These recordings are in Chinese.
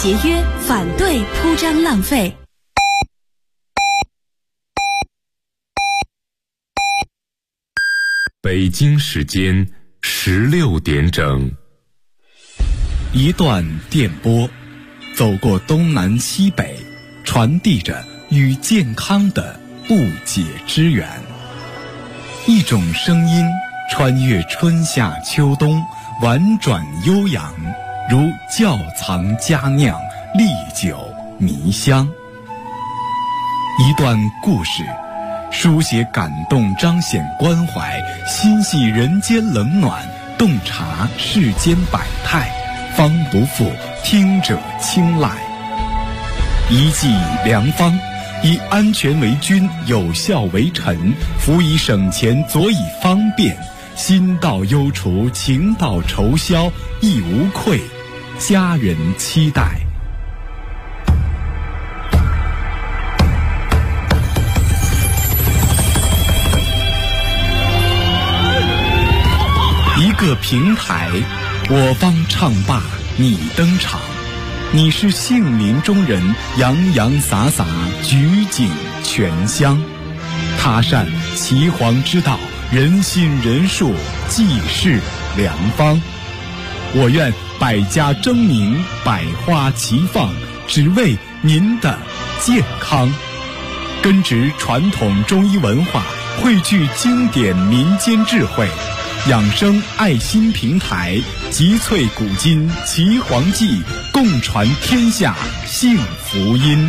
节约，反对铺张浪费。 北京时间16点整。 一段电波，走过东南西北，传递着与健康的不解之缘。一种声音穿越春夏秋冬，婉转悠扬，如窖藏佳酿，历久弥香。一段故事，书写感动，彰显关怀，心系人间冷暖，洞察世间百态，方不负听者青睐。一剂良方，以安全为君，有效为臣，辅以省钱，佐以方便，心到忧除，情到愁消，亦无愧，家人期待。一个平台，我方唱罢你登场，你是杏林中人，洋洋洒洒，举景全香。他善岐黄之道，人心人术，济世良方。我愿百家争鸣，百花齐放，只为您的健康。根植传统中医文化，汇聚经典民间智慧，养生爱心平台，集萃古今岐黄记，共传天下幸福音。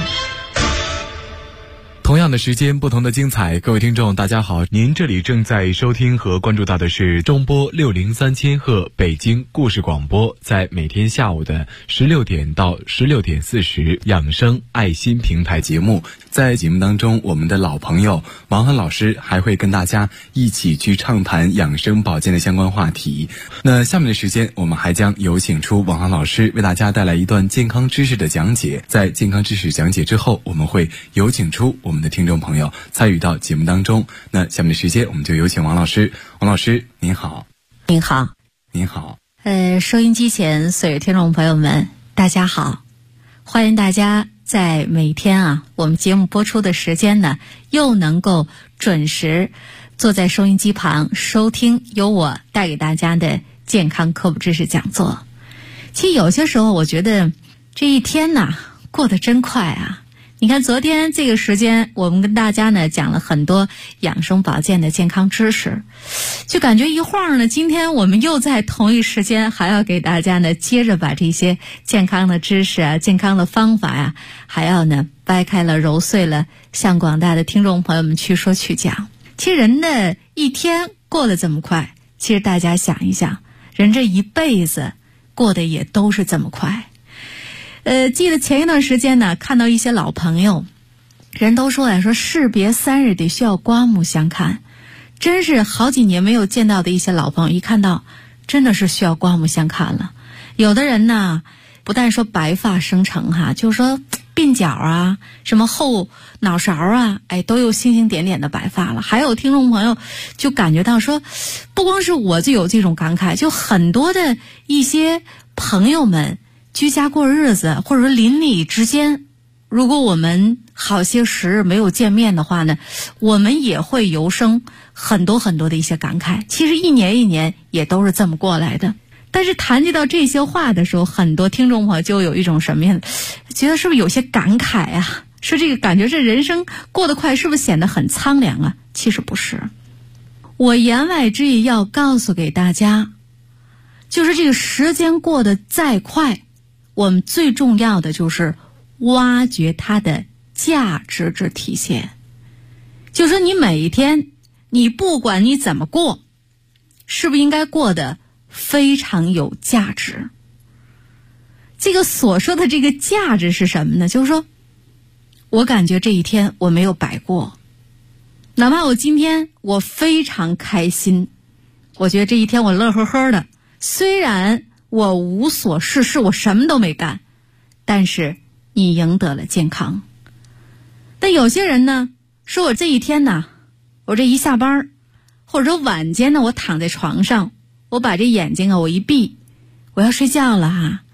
同样的时间，不同的精彩。各位听众大家好，您这里正在收听和关注到的是中波603千赫北京故事广播，在每天下午的16点到16点40养生爱心平台节目。在节目当中，我们的老朋友王涵老师还会跟大家一起去畅谈养生保健的相关话题。那下面的时间，我们还将有请出王涵老师为大家带来一段健康知识的讲解。在健康知识讲解之后，我们会有请出我们的听众朋友参与到节目当中。那下面的时间，我们就有请王老师。王老师您好。 您好。 您好。 收音机前所有听众朋友们大家好，欢迎大家在每天我们节目播出的时间呢，又能够准时坐在收音机旁收听由我带给大家的健康科普知识讲座。其实有些时候我觉得这一天呢过得真快啊。你看昨天这个时间，我们跟大家呢讲了很多养生保健的健康知识，就感觉一会儿呢，今天我们又在同一时间还要给大家呢接着把这些健康的知识啊、健康的方法呀，还要呢掰开了揉碎了向广大的听众朋友们去说去讲。其实人的一天过得这么快，其实大家想一想，人这一辈子过得也都是这么快。记得前一段时间呢，看到一些老朋友，人都说说士别3日得需要刮目相看，真是好几年没有见到的一些老朋友，一看到真的是需要刮目相看了。有的人呢，不但说白发生成就是说鬓角啊，什么后脑勺啊，都有星星点点的白发了。还有听众朋友就感觉到说，不光是我就有这种感慨，就很多的一些朋友们居家过日子，或者说邻里之间，如果我们好些时日没有见面的话呢，我们也会由生很多很多的一些感慨。其实一年一年也都是这么过来的。但是谈及到这些话的时候，很多听众朋友就有一种什么样的觉得，是不是有些感慨啊？是这个感觉，这人生过得快，是不是显得很苍凉啊？其实不是。我言外之意要告诉给大家，就是这个时间过得再快，我们最重要的就是挖掘它的价值之体现。就说你每一天，你不管你怎么过，是不是应该过得非常有价值？这个所说的这个价值是什么呢？就是说我感觉这一天我没有白过，哪怕我今天我非常开心，我觉得这一天我乐呵呵的，虽然我无所事事，我什么都没干，但是你赢得了健康。但有些人呢，说我这一天呢，我这一下班，或者说晚间呢，我躺在床上，我把这眼睛我一闭，我要睡觉了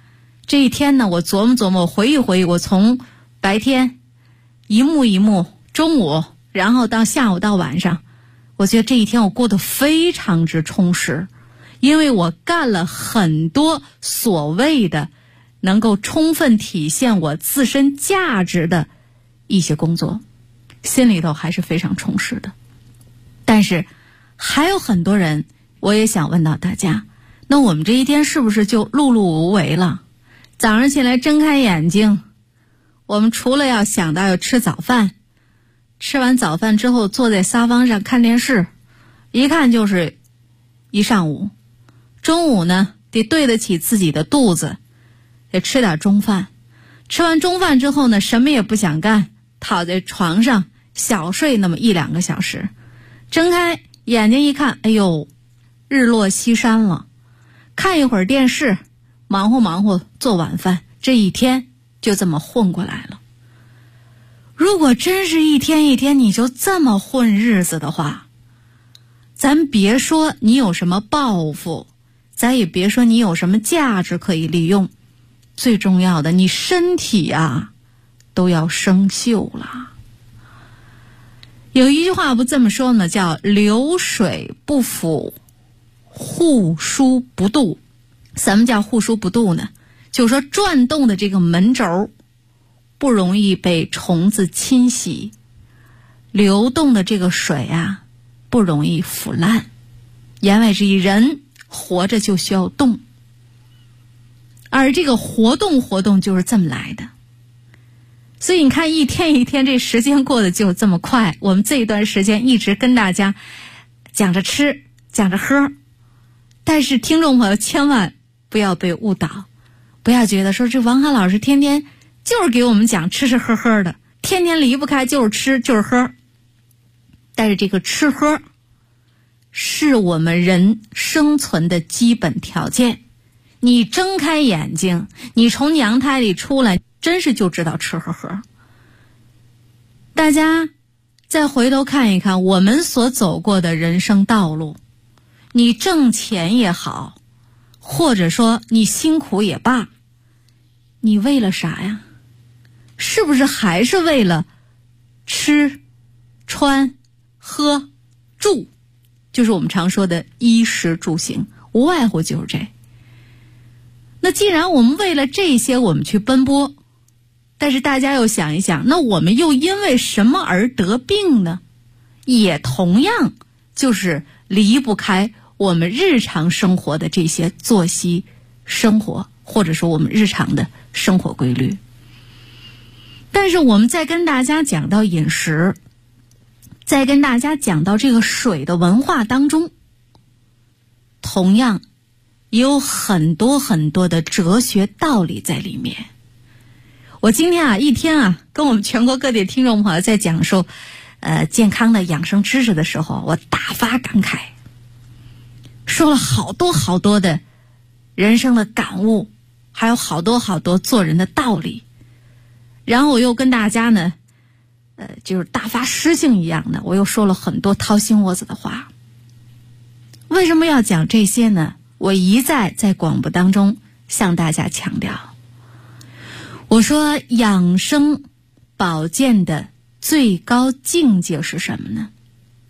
这一天呢，我琢磨琢磨，我回忆回忆，我从白天一幕一幕，中午，然后到下午到晚上，我觉得这一天我过得非常之充实，因为我干了很多所谓的能够充分体现我自身价值的一些工作，心里头还是非常充实的。但是还有很多人，我也想问到大家，那我们这一天是不是就碌碌无为了？早上起来睁开眼睛，我们除了要想到要吃早饭，吃完早饭之后坐在沙发上看电视，一看就是一上午。中午呢，得对得起自己的肚子，得吃点中饭。吃完中饭之后呢，什么也不想干，躺在床上小睡那么1-2个小时。睁开眼睛一看，哎呦，日落西山了。看一会儿电视，忙活做晚饭，这一天就这么混过来了。如果真是一天一天你就这么混日子的话，咱别说你有什么抱负，咱也别说你有什么价值可以利用，最重要的，你身体啊都要生锈了。有一句话不这么说呢，叫流水不腐，户枢不蠹。什么叫户枢不蠹呢？就是说转动的这个门轴不容易被虫子侵袭，流动的这个水啊不容易腐烂。言外之意，人活着就需要动，而这个活动就是这么来的。所以你看，一天一天这时间过得就这么快。我们这一段时间一直跟大家讲着吃，讲着喝，但是听众朋友千万不要被误导，不要觉得说这王涵老师天天就是给我们讲吃吃喝喝的，天天离不开就是吃就是喝。但是这个吃喝是我们人生存的基本条件。你睁开眼睛，你从娘胎里出来，真是就知道吃喝喝。大家再回头看一看我们所走过的人生道路，你挣钱也好，或者说你辛苦也罢，你为了啥呀？是不是还是为了吃穿喝住，就是我们常说的衣食住行，无外乎就是这。那既然我们为了这些我们去奔波，但是大家又想一想，那我们又因为什么而得病呢？也同样就是离不开我们日常生活的这些作息生活，或者说我们日常的生活规律。但是我们在跟大家讲到饮食，在跟大家讲到这个水的文化当中，同样也有很多很多的哲学道理在里面。我今天一天跟我们全国各地听众朋友在讲述健康的养生知识的时候，我大发感慨，说了好多好多的人生的感悟，还有好多好多做人的道理。然后我又跟大家呢就是大发诗兴一样的，我又说了很多掏心窝子的话。为什么要讲这些呢？我一再在广播当中向大家强调，我说养生保健的最高境界是什么呢？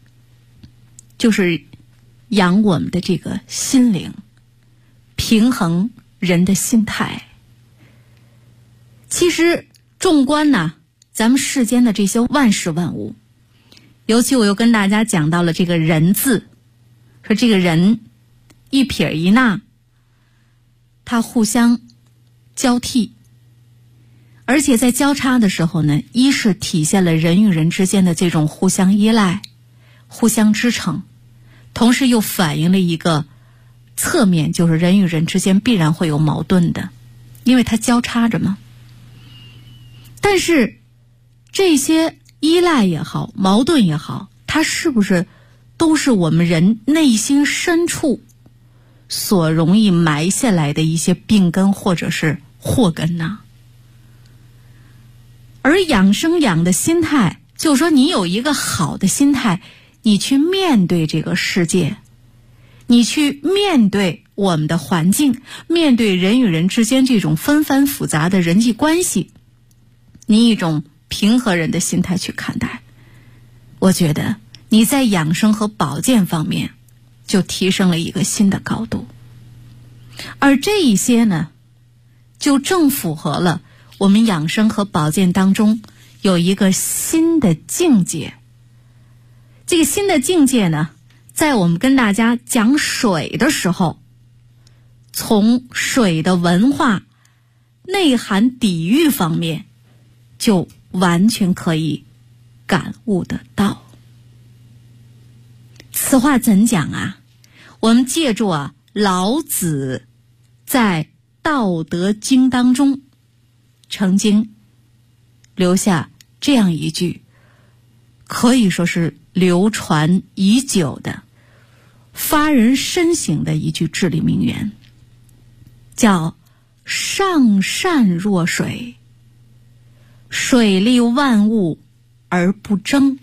就是养我们的这个心灵，平衡人的心态。其实纵观咱们世间的这些万事万物，尤其我又跟大家讲到了这个人字，说这个人一撇一捺，它互相交替，而且在交叉的时候呢，一是体现了人与人之间的这种互相依赖、互相支撑，同时又反映了一个侧面，就是人与人之间必然会有矛盾的，因为它交叉着嘛。但是这些依赖也好，矛盾也好，它是不是都是我们人内心深处所容易埋下来的一些病根或者是祸根呢？而养生养的心态，就是说你有一个好的心态，你去面对这个世界，你去面对我们的环境，面对人与人之间这种纷繁复杂的人际关系，你以一种平和人的心态去看待，我觉得你在养生和保健方面就提升了一个新的高度。而这一些呢，就正符合了我们养生和保健当中有一个新的境界。这个新的境界呢，在我们跟大家讲水的时候，从水的文化、内涵、底蕴方面，就完全可以感悟得到。此话怎讲啊？我们借助老子在《道德经》当中曾经留下这样一句，可以说是流传已久的、发人深省的一句至理名言，叫上善若水，水利万物而不争。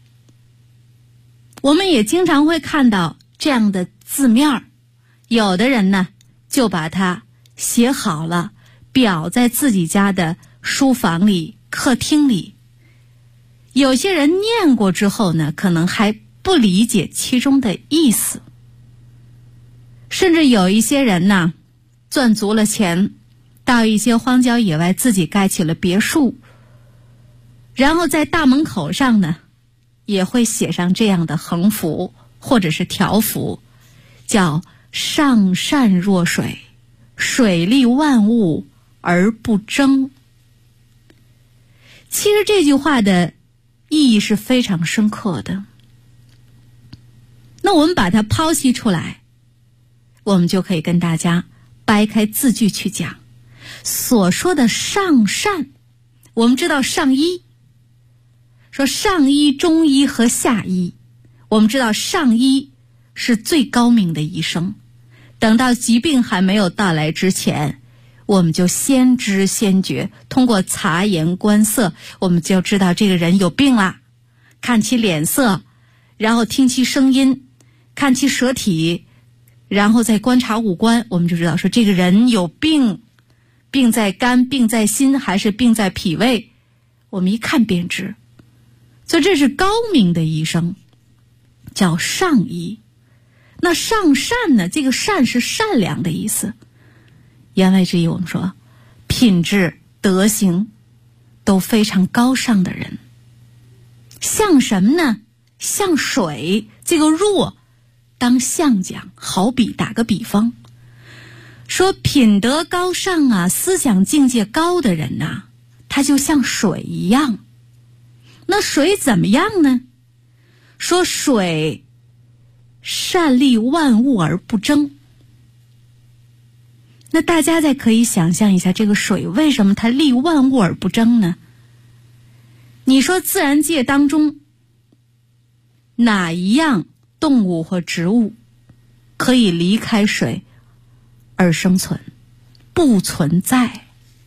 我们也经常会看到这样的字面，有的人呢就把它写好了，裱在自己家的书房里、客厅里。有些人念过之后呢，可能还不理解其中的意思。甚至有一些人呢，赚足了钱，到一些荒郊野外自己盖起了别墅，然后在大门口上呢，也会写上这样的横幅或者是条幅，叫上善若水，水利万物而不争。其实这句话的意义是非常深刻的。那我们把它剖析出来，我们就可以跟大家掰开字句去讲。所说的上善，我们知道上医，说上医、中医和下医，我们知道上医是最高明的医生，等到疾病还没有到来之前，我们就先知先觉，通过察言观色，我们就知道这个人有病了，看其脸色，然后听其声音，看其舌体，然后再观察五官，我们就知道说这个人有病，病在肝，病在心，还是病在脾胃，我们一看便知。所以这是高明的医生，叫上医。那上善呢，这个善是善良的意思。言外之意，我们说品质德行都非常高尚的人，像什么呢？像水，这个若当象讲，好比打个比方，说品德高尚啊，思想境界高的人啊，他就像水一样。那水怎么样呢？说水善利万物而不争。那大家再可以想象一下，这个水为什么它利万物而不争呢？你说自然界当中哪一样动物或植物可以离开水而生存？不存在。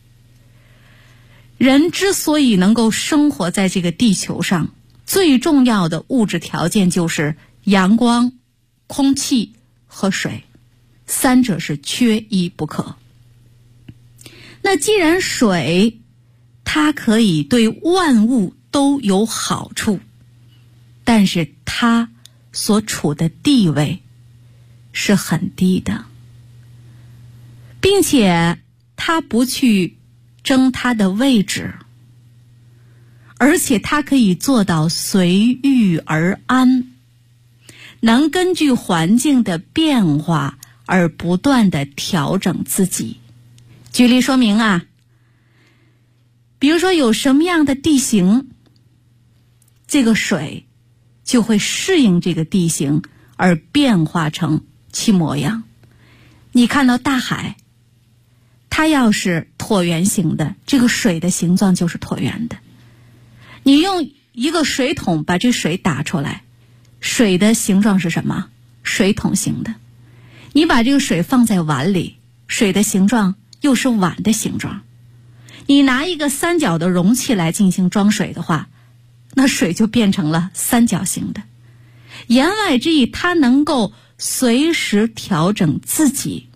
人之所以能够生活在这个地球上，最重要的物质条件就是阳光、空气和水，三者是缺一不可。那既然水它可以对万物都有好处，但是它所处的地位是很低的，并且它不去争它的位置，而且它可以做到随遇而安，能根据环境的变化而不断地调整自己。举例说明啊，比如说有什么样的地形，这个水就会适应这个地形而变化成其模样。你看到大海，它要是椭圆形的，这个水的形状就是椭圆的。你用一个水桶把这水打出来，水的形状是什么？水桶形的。你把这个水放在碗里，水的形状又是碗的形状。你拿一个三角的容器来进行装水的话，那水就变成了三角形的。言外之意，它能够随时调整自己。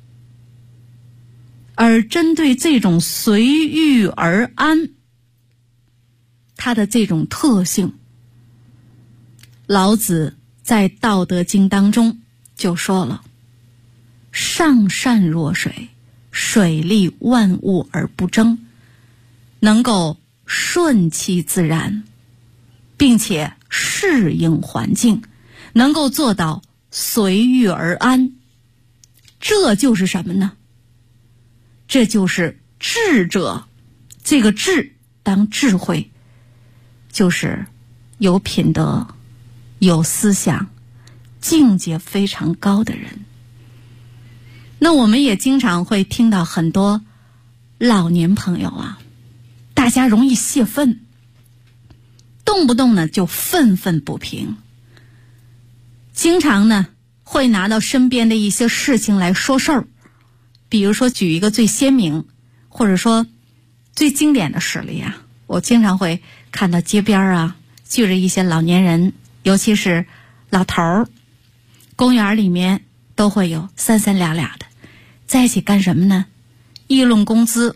而针对这种随遇而安，它的这种特性，老子在《道德经》当中就说了：上善若水，水利万物而不争，能够顺其自然，并且适应环境，能够做到随遇而安。这就是什么呢？这就是智者。这个智当智慧，就是有品德、有思想、境界非常高的人。那我们也经常会听到很多老年朋友啊，大家容易泄愤，动不动呢就愤愤不平，经常呢会拿到身边的一些事情来说事儿。比如说举一个最鲜明或者说最经典的实例啊，我经常会看到街边啊聚着一些老年人，尤其是老头儿，公园里面都会有三三俩俩的在一起干什么呢？议论工资。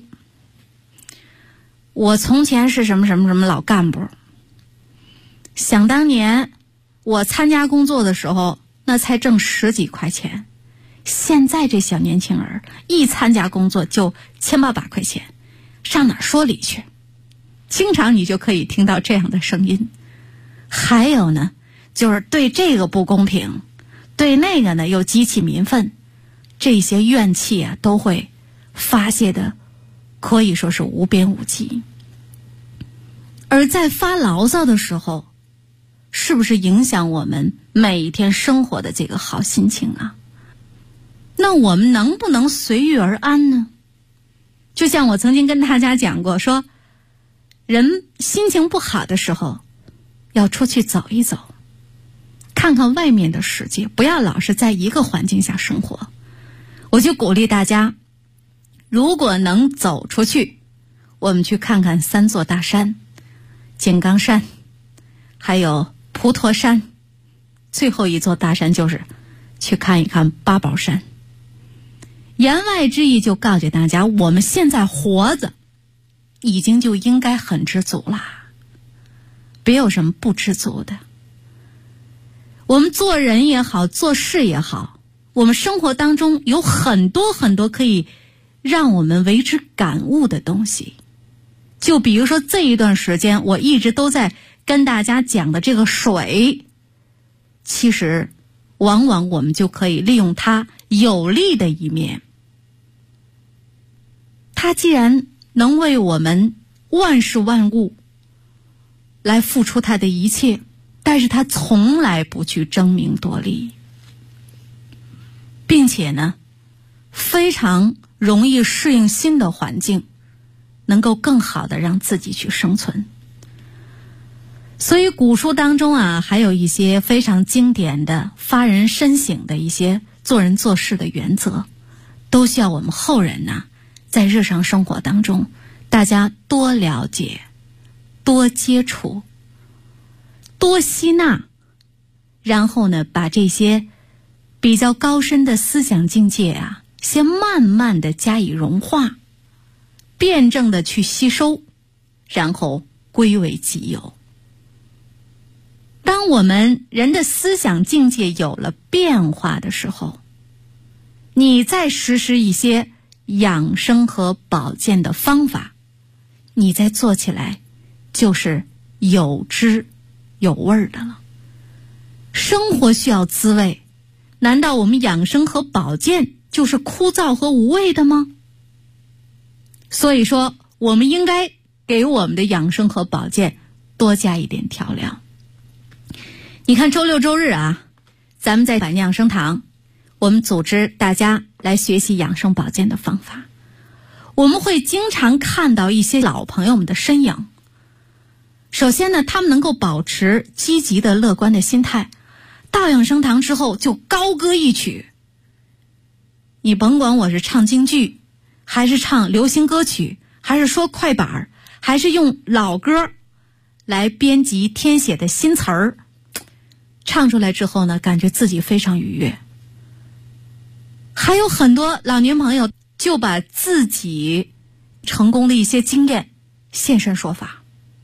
我从前是什么什么什么老干部，想当年我参加工作的时候那才挣10几块钱，现在这小年轻人一参加工作就1800块钱，上哪儿说理去？经常你就可以听到这样的声音。还有呢，就是对这个不公平，对那个呢又激起民愤，这些怨气啊都会发泄的可以说是无边无际。而在发牢骚的时候，是不是影响我们每一天生活的这个好心情啊？那我们能不能随遇而安呢？就像我曾经跟大家讲过，说人心情不好的时候要出去走一走，看看外面的世界，不要老是在一个环境下生活。我就鼓励大家，如果能走出去，我们去看看3座大山，井冈山，还有普陀山，最后一座大山就是去看一看八宝山。言外之意就告诉大家，我们现在活着已经就应该很知足了，别有什么不知足的。我们做人也好，做事也好，我们生活当中有很多很多可以让我们为之感悟的东西。就比如说这一段时间我一直都在跟大家讲的这个水，其实往往我们就可以利用它有利的一面。它既然能为我们万事万物来付出它的一切，但是它从来不去争名夺利，并且呢非常容易适应新的环境，能够更好的让自己去生存。所以古书当中啊，还有一些非常经典的发人深省的一些做人做事的原则，都需要我们后人呢在日常生活当中大家多了解，多接触，多吸纳，然后呢把这些比较高深的思想境界啊先慢慢的加以融化，辩证的去吸收，然后归为己有。当我们人的思想境界有了变化的时候，你再实施一些养生和保健的方法，你再做起来就是有滋有味的了。生活需要滋味，难道我们养生和保健就是枯燥和无味的吗？所以说我们应该给我们的养生和保健多加一点调料。你看周六周日啊，咱们在百年养生堂，我们组织大家来学习养生保健的方法。我们会经常看到一些老朋友们的身影。首先呢，他们能够保持积极的乐观的心态，到养生堂之后就高歌一曲。你甭管我是唱京剧，还是唱流行歌曲，还是说快板，还是用老歌来编辑填写的新词儿，唱出来之后呢，感觉自己非常愉悦。 还有很多老年朋友就把自己成功的一些经验现身说法。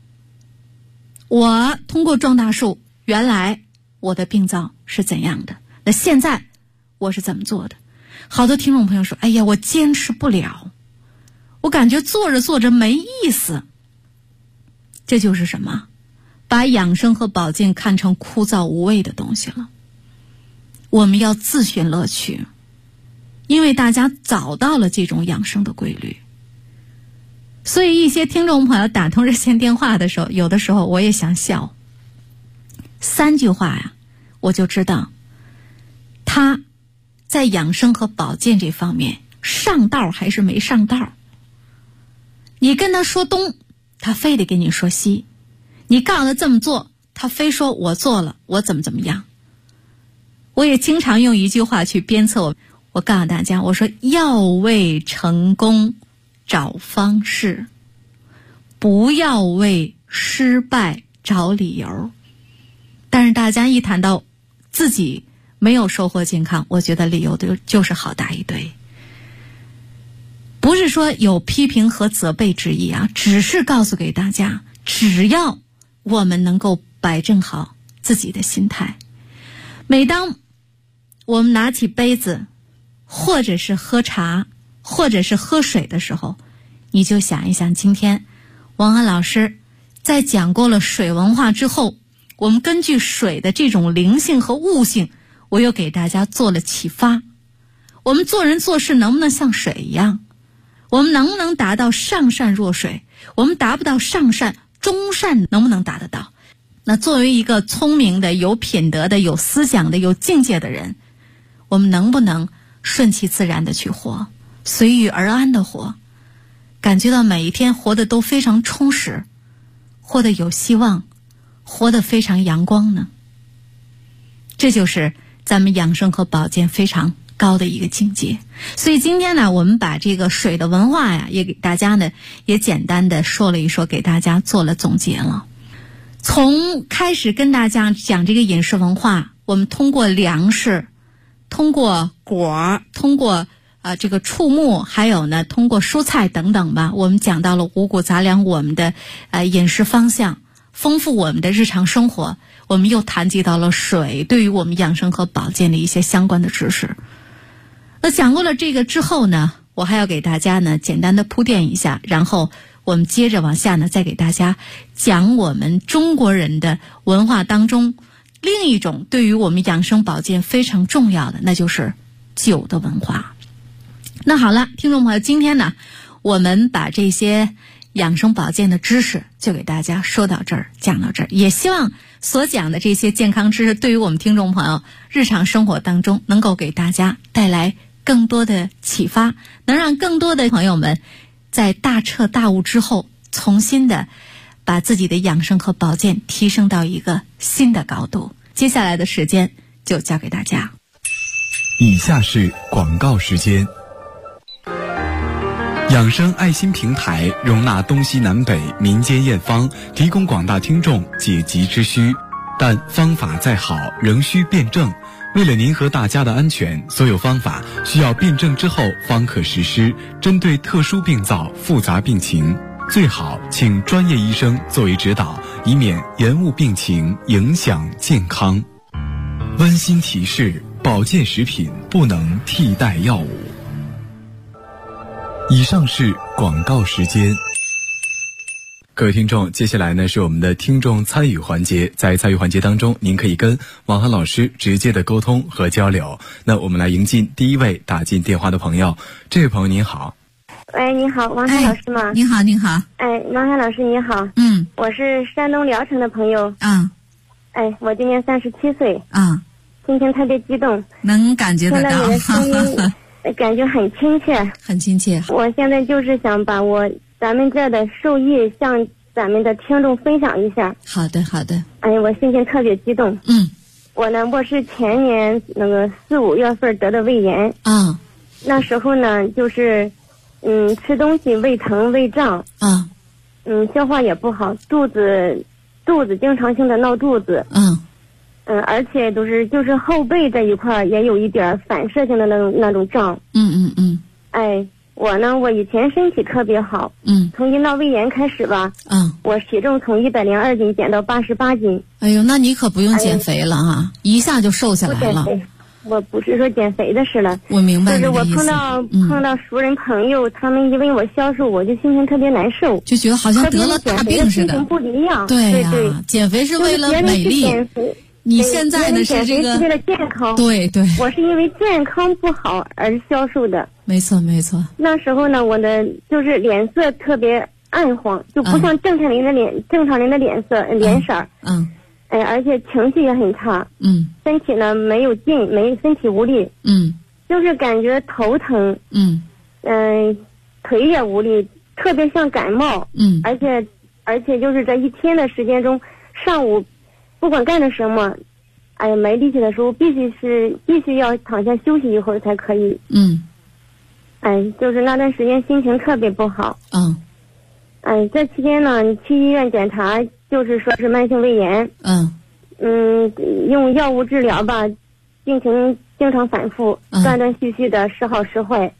我通过撞大树，原来我的病灶是怎样的，那现在我是怎么做的。好多听众朋友说，哎呀，我坚持不了，我感觉做着做着没意思。这就是什么？把养生和保健看成枯燥无味的东西了。我们要自寻乐趣，因为大家找到了这种养生的规律。所以一些听众朋友打通热线电话的时候，有的时候我也想笑。3句话呀，我就知道他在养生和保健这方面上道还是没上道。你跟他说东，他非得跟你说西；你告诉他这么做，他非说我做了，我怎么样。我也经常用一句话去鞭策我告诉大家，我说要为成功找方式，不要为失败找理由。但是大家一谈到自己没有收获健康，我觉得理由就是好大一堆。不是说有批评和责备之意啊，只是告诉给大家，只要我们能够摆正好自己的心态，每当我们拿起杯子或者是喝茶或者是喝水的时候，你就想一想，今天王安老师在讲过了水文化之后，我们根据水的这种灵性和悟性，我又给大家做了启发。我们做人做事能不能像水一样？我们能不能达到上善若水？我们达不到上善，中善能不能达得到？那作为一个聪明的、有品德的、有思想的、有境界的人，我们能不能顺其自然的去活，随遇而安的活，感觉到每一天活得都非常充实，活得有希望，活得非常阳光呢？这就是咱们养生和保健非常高的一个境界。所以今天呢，我们把这个水的文化呀，也给大家呢也简单的说了一说，给大家做了总结了。从开始跟大家讲这个饮食文化，我们通过粮食，通过果，通过这个畜牧，还有呢通过蔬菜等等吧，我们讲到了五谷杂粮我们的饮食方向，丰富我们的日常生活。我们又谈及到了水对于我们养生和保健的一些相关的知识。那讲过了这个之后呢，我还要给大家呢简单的铺垫一下，然后我们接着往下呢再给大家讲我们中国人的文化当中另一种对于我们养生保健非常重要的，那就是酒的文化。那好了，听众朋友，今天呢我们把这些养生保健的知识就给大家说到这儿，讲到这儿，也希望所讲的这些健康知识对于我们听众朋友日常生活当中能够给大家带来更多的启发，能让更多的朋友们在大彻大悟之后，重新的把自己的养生和保健提升到一个新的高度。接下来的时间就交给大家。 以下是广告时间。养生爱心平台容纳东西南北民间验方，提供广大听众解急之需，但方法再好仍需辩证。为了您和大家的安全，所有方法需要辩证之后方可实施。针对特殊病灶、复杂病情，最好请专业医生作为指导，以免延误病情，影响健康。温馨提示：保健食品不能替代药物。以上是广告时间。各位听众，接下来呢是我们的听众参与环节。在参与环节当中，您可以跟王涵老师直接的沟通和交流。那我们来迎进第一位打进电话的朋友。这位朋友您好。 喂，你好，王涵老师吗？ 您好，您好。 王涵老师你好。我是山东聊城的朋友。我今年37岁。今天特别激动， 能感觉得到。 听到你的声音感觉很亲切， 很亲切。 我现在就是想把咱们这的受益向咱们的听众分享一下。 好的，好的。 我心情特别激动。我是前年那个4、5月份得的胃炎。那时候呢，就是吃东西胃疼胃胀。消化也不好，肚子经常性的闹肚子。 而且就是后背这一块也有一点反射性的那种胀。我以前身体特别好，从阴道胃炎开始吧，我体重从102斤减到88斤。 哎呦，那你可不用减肥了啊，一下就瘦下来了。 我不是说减肥的事了， 我明白， 就是我碰到熟人朋友，他们一问我消瘦，我就心情特别难受， 就觉得好像得了大病似的。 心情不一样。 对呀，减肥是为了美丽。你现在呢是这个是为了健康。 对， 我是因为健康不好而消瘦的。 没错。 那时候呢，我的就是脸色特别暗黄，就不像正常人的脸色。而且情绪也很差。身体呢没有劲，身体无力。就是感觉头疼。腿也无力，特别像感冒。而且就是这一天的时间中，上午不管干的什么，没力气的时候必须要躺下休息一会儿才可以。就是那段时间心情特别不好。这期间呢，去医院检查，就是说是慢性胃炎。用药物治疗吧，病情经常反复，断断续续的，时好时坏。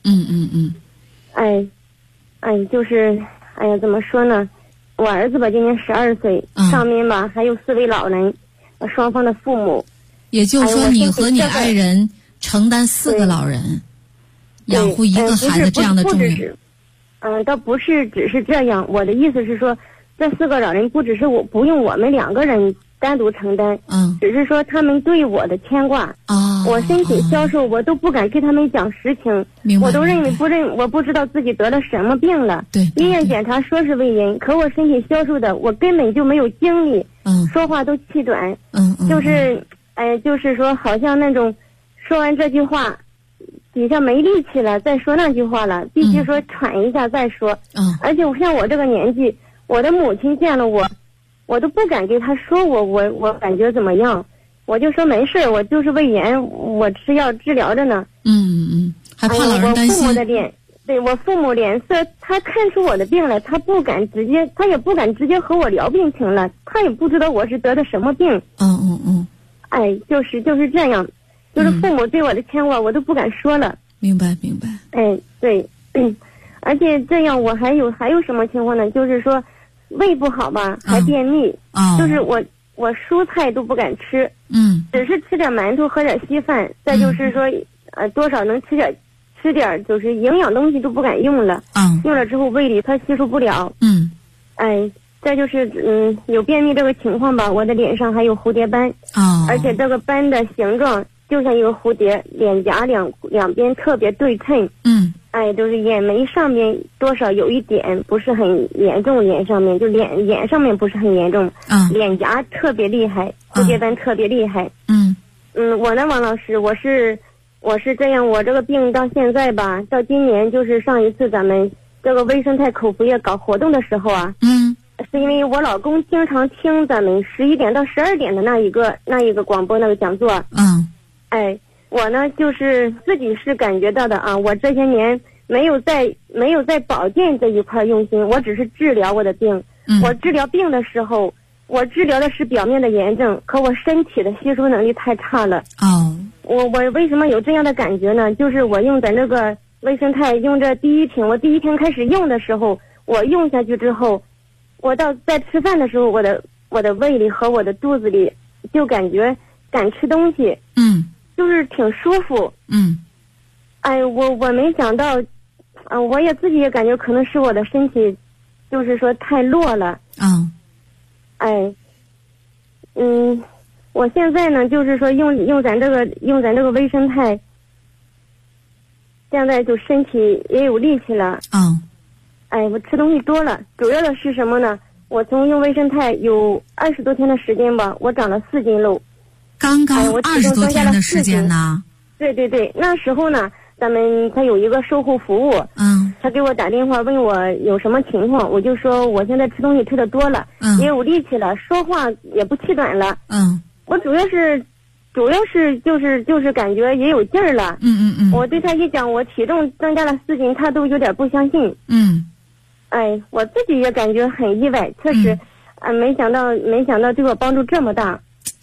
就是怎么说呢？我儿子吧今年12岁，上面吧还有4位老人，双方的父母。 也就是说，你和你爱人承担4个老人，养护一个孩子这样的重任。 倒不是只是这样，我的意思是说，这4个老人不只是不用我们2个人单独承担，只是说他们对我的牵挂。我身体消瘦，我都不敢跟他们讲实情，我都我不知道自己得了什么病了。医院检查说是胃炎，可我身体消瘦的，我根本就没有精力，说话都气短。就是说好像那种说完这句话底下没力气了，再说那句话了，必须说喘一下再说。而且像我这个年纪，我的母亲见了我都不敢给她说我感觉怎么样，我就说没事，我就是胃炎，我吃药治疗着呢。 还怕老人担心。 我父母脸色，他看出我的病来，他也不敢直接和我聊病情了，他也不知道我是得的什么病。就是这样。就是父母对我的牵挂，我都不敢说了。 明白。 对。而且这样我还有什么情况呢？就是说胃不好吧，还便秘。就是我蔬菜都不敢吃。只是吃点馒头，喝点稀饭。再就是说多少能吃点就是营养东西都不敢用了。用了之后胃里它吸收不了。再就是有便秘这个情况吧，我的脸上还有蝴蝶斑。而且这个斑的形状就像一个蝴蝶，脸颊两边特别对称。就是眼眉上面多少有一点不是很严重，脸上面就眼上面不是很严重。脸颊特别厉害，蝴蝶斑特别厉害。我呢，王老师，我是这样，我这个病到现在吧，到今年就是上一次咱们这个微生态口服液搞活动的时候啊。是因为我老公经常听咱们11点到12点的那一个广播那个讲座。我呢就是自己是感觉到的啊，我这些年没有在保健这一块用心，我只是治疗我的病。我治疗病的时候，我治疗的是表面的炎症，可我身体的吸收能力太差了。我为什么有这样的感觉呢？就是我用咱这个微生态，用这第一瓶，我第一天开始用的时候，我用下去之后，我在吃饭的时候，我的胃里和我的肚子里就感觉敢吃东西。就是挺舒服。我没想到，我也自己也感觉可能是我的身体，就是说太弱了。我现在呢，就是说用咱这个微生态，现在就身体也有力气了。我吃东西多了，主要的是什么呢？我从用微生态有20多天的时间吧，我长了4斤肉。 刚刚20多天的时间呢？ 对，那时候呢，他有一个售后服务。他给我打电话问我有什么情况，我就说我现在吃东西吃的多了，也有力气了，说话也不气短了。我主要是就是感觉也有劲儿了。我对他一讲我体重增加了4斤，他都有点不相信。我自己也感觉很意外，确实，没想到对我帮助这么大。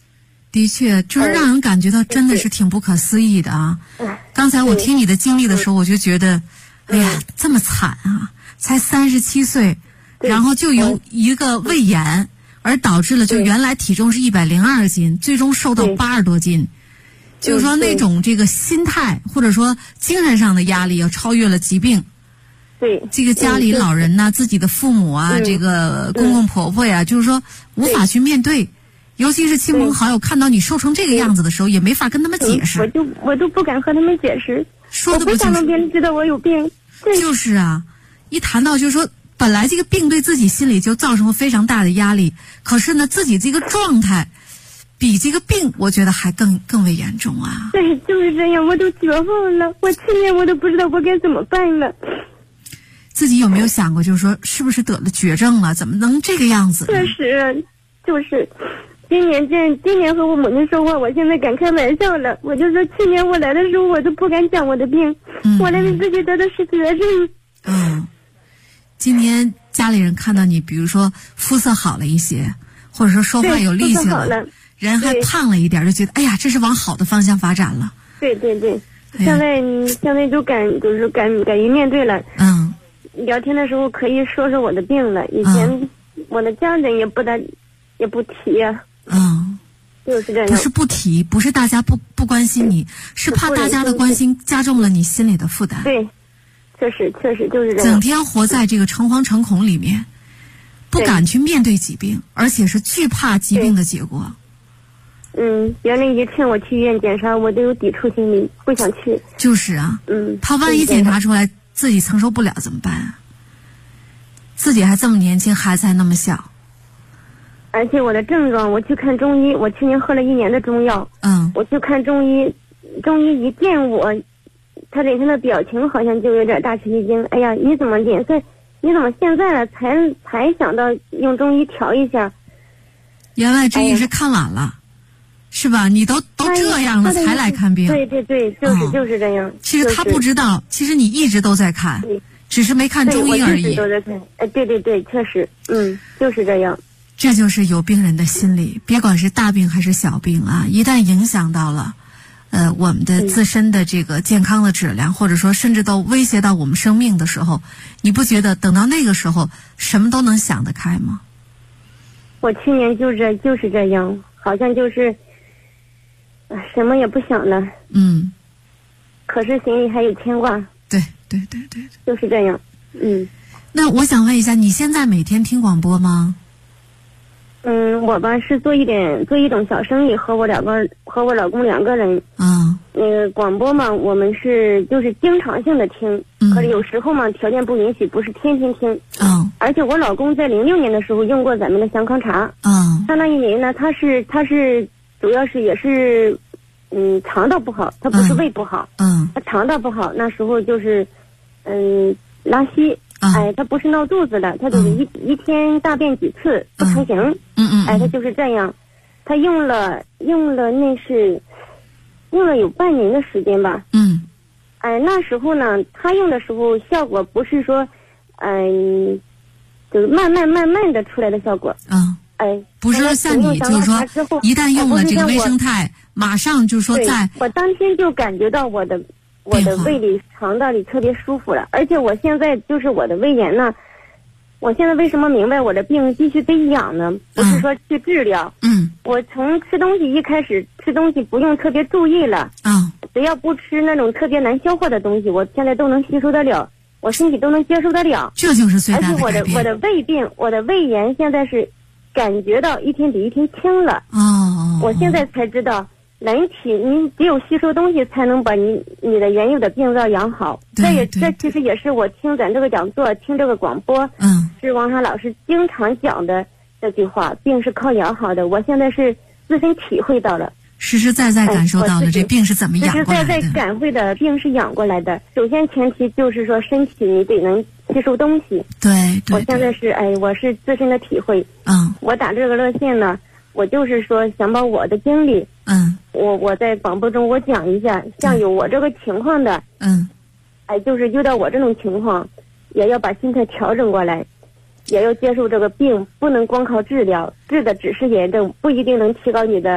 的确，就是让人感觉到真的是挺不可思议的啊。刚才我听你的经历的时候，我就觉得，哎呀，这么惨啊！才37岁，然后就由一个胃炎而导致了，就原来体重是102斤，最终瘦到80多斤。就是说那种这个心态或者说精神上的压力要超越了疾病。 对， 这个家里老人呐，自己的父母啊，这个公公婆婆呀，就是说无法去面对。尤其是亲朋好友看到你瘦成这个样子的时候，也没法跟他们解释。 我都不敢和他们解释， 说的不想让别人知道我有病。 就是啊，一谈到就是说，本来这个病对自己心里就造成了非常大的压力，可是呢，自己这个状态比这个病，我觉得还更为严重啊。 对，就是这样，我都绝望了。我去年我都不知道我该怎么办了。 自己有没有想过，就是说，是不是得了绝症了？怎么能这个样子？ 确实，就是。今年和我母亲说话，我现在敢开玩笑了。我就说，去年我来的时候，我都不敢讲我的病，我来自己得的是绝症。 今年家里人看到你，比如说肤色好了一些，或者说说话有力气了，人还胖了一点，就觉得哎呀，这是往好的方向发展了。 对，现在就敢于面对了。聊天的时候可以说说我的病了，以前我的家人也不提呀。就是这样。不是不提，不是大家不关心你，是怕大家的关心加重了你心里的负担。对，确实就是这样。整天活在这个诚惶诚恐里面，不敢去面对疾病，而且是惧怕疾病的结果。别人一劝我去医院检查，我都有抵触心理，不想去。就是啊，怕万一检查出来自己承受不了怎么办啊？自己还这么年轻，孩子还那么小。而且我的症状，我去看中医，我去年喝了1年的中药。我去看中医，中医一见我，他脸上的表情好像就有点大吃一惊。哎呀，你怎么脸色？你怎么现在了才想到用中医调一下？原来中医是看晚了，是吧？你都这样了才来看病。对，就是这样。其实他不知道，其实你一直都在看，只是没看中医而已。我一直都在看。对，确实，就是这样。这就是有病人的心理，别管是大病还是小病啊，一旦影响到了，我们的自身的这个健康的质量，或者说甚至都威胁到我们生命的时候，你不觉得等到那个时候，什么都能想得开吗？我去年就是这样，好像就是什么也不想了。可是心里还有牵挂。对，就是这样。那我想问一下，你现在每天听广播吗？我吧是做一种小生意，和我老公2个人。那个广播嘛，我们就是经常性的听，可是有时候嘛条件不允许，不是天天听。而且我老公在06年的时候用过咱们的香康茶。他那一年呢，他是主要是也是肠道不好，他不是胃不好。他肠道不好，那时候就是拉稀。他不是闹肚子的，他就是一天大便几次不成形。他就是这样。他用了有半年的时间吧。那时候呢，他用的时候效果不是说，就是慢慢的出来的效果。不是说像你就是说，一旦用了这个微生态，马上就说我当天就感觉到我的胃里肠道里特别舒服了。而且我现在就是我的胃炎呢，我现在为什么明白我的病必须得养呢？不是说去治疗。我从吃东西一开始，吃东西不用特别注意了。只要不吃那种特别难消化的东西，我现在都能吸收得了，我身体都能接受得了。这就是最大的改变。而且我的胃病，我的胃炎现在是感觉到一天比一天轻了。我现在才知道，人体你只有吸收东西，才能把你的原有的病灶养好。这其实也是我听咱这个讲座，听这个广播，是王涵老师经常讲的这句话：病是靠养好的。我现在是自身体会到了，实实在在感受到了这病是怎么养过来的。实实在在感会的病是养过来的。首先前提就是说身体你得能吸收东西。对，我现在是我是自身的体会。我打这个热线呢，我就是说想把我的经历，我在广播中我讲一下，像有我这个情况的，就是遇到我这种情况，也要把心态调整过来，也要接受这个病，不能光靠治疗，治的只是炎症，不一定能提高你的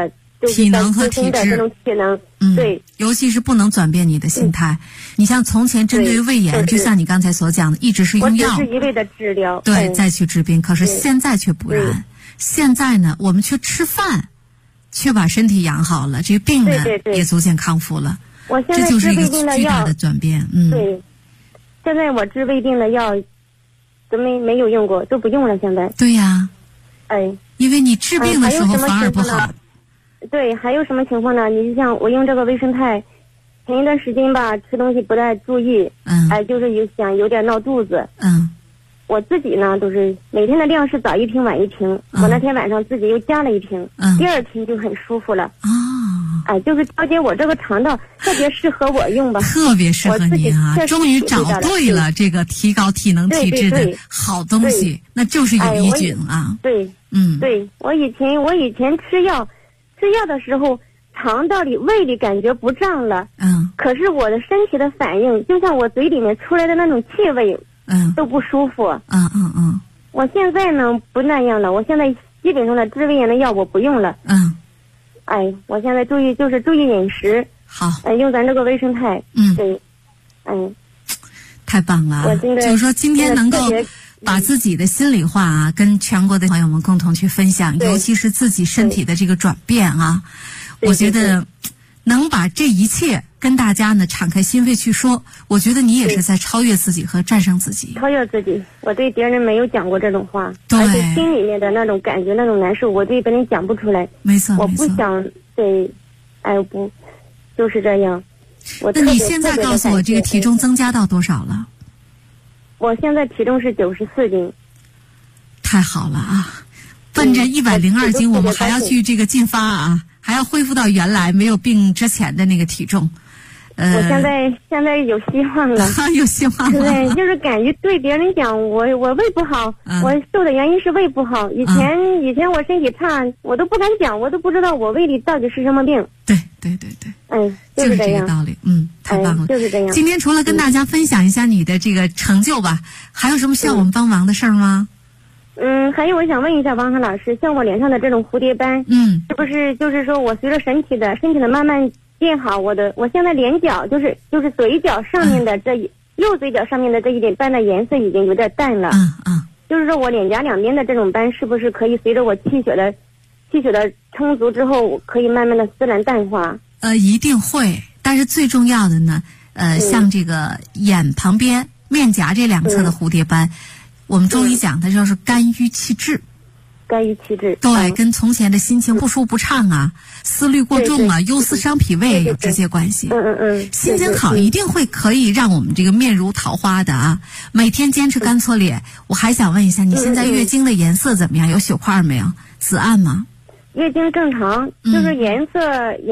体能和体质， 这种体能，对， 尤其是不能转变你的心态。你像从前针对胃炎，就像你刚才所讲的，一直是用药， 我只是一味的治疗， 对，再去治病。可是现在却不然，现在呢，我们却吃饭，却把身体养好了，这个病呢也逐渐康复了。 我现在这就是一个巨大的转变。 对，现在我治胃病的药都没有用过，都不用了。现在对呀，因为你治病的时候反而不好。 对，还有什么情况呢？你就像我用这个维生肽，前一段时间吧，吃东西不太注意，就是有点闹肚子，我自己呢都是每天的量是早一瓶晚一瓶，我那天晚上自己又加了一瓶，第二天就很舒服了。就是调节我这个肠道，特别适合我用吧， 特别适合你啊！终于找对了这个提高体能体质的好东西，那就是有益菌啊。 对，对，我以前吃药的时候，肠道里胃里感觉不胀了，可是我的身体的反应，就像我嘴里面出来的那种气味，都不舒服。我现在呢不那样了，我现在基本上的治胃炎的药我不用了。我现在注意饮食，好，用咱这个维生肽，对， 太棒了！就是说今天能够把自己的心里话啊，跟全国的朋友们共同去分享，尤其是自己身体的这个转变啊，我觉得能把这一切跟大家呢敞开心扉去说，我觉得你也是在超越自己和战胜自己。 超越自己，我对别人没有讲过这种话， 对， 而且心里面的那种感觉那种难受，我对别人讲不出来。 没错， 我不想对，不，就是这样。 那你现在告诉我这个体重增加到多少了？ 我现在体重是94斤。 太好了啊！奔着102斤，我们还要去这个进发啊，还要恢复到原来没有病之前的那个体重。 我现在有希望了， 有希望了。 对，就是感觉对别人讲我胃不好，我瘦的原因是胃不好。以前我身体差，我都不敢讲，我都不知道我胃里到底是什么病。 对， 就是这个道理。太棒了， 就是这样。 今天除了跟大家分享一下你的这个成就吧，还有什么需要我们帮忙的事儿吗？ 还有我想问一下王涵老师，像我脸上的这种蝴蝶斑，是不是就是说我随着身体的慢慢变好，我现在脸角就是嘴角上面的右嘴角上面的这一点斑的颜色已经有点淡了。就是说我脸颊两边的这种斑是不是可以随着我气血的充足之后，可以慢慢的自然淡化？ 一定会，但是最重要的呢，像这个眼旁边、面颊这两侧的蝴蝶斑，我们中医讲它就是肝郁气滞。 肝郁气滞， 对，跟从前的心情不舒不畅啊，思虑过重啊，忧思伤脾胃有直接关系。心情好一定可以让我们这个面如桃花的啊。每天坚持干搓脸。我还想问一下，你现在月经的颜色怎么样？有血块没有？紫暗吗？ 月经正常，就是颜色，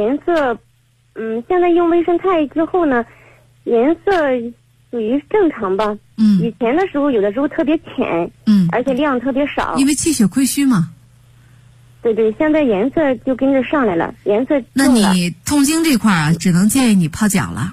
现在用维生肽之后呢，颜色属于正常吧。以前的时候有的时候特别浅，而且量特别少， 因为气血亏虚嘛。 对，现在颜色就跟着上来了，颜色那你痛经这块啊，只能建议你泡脚了。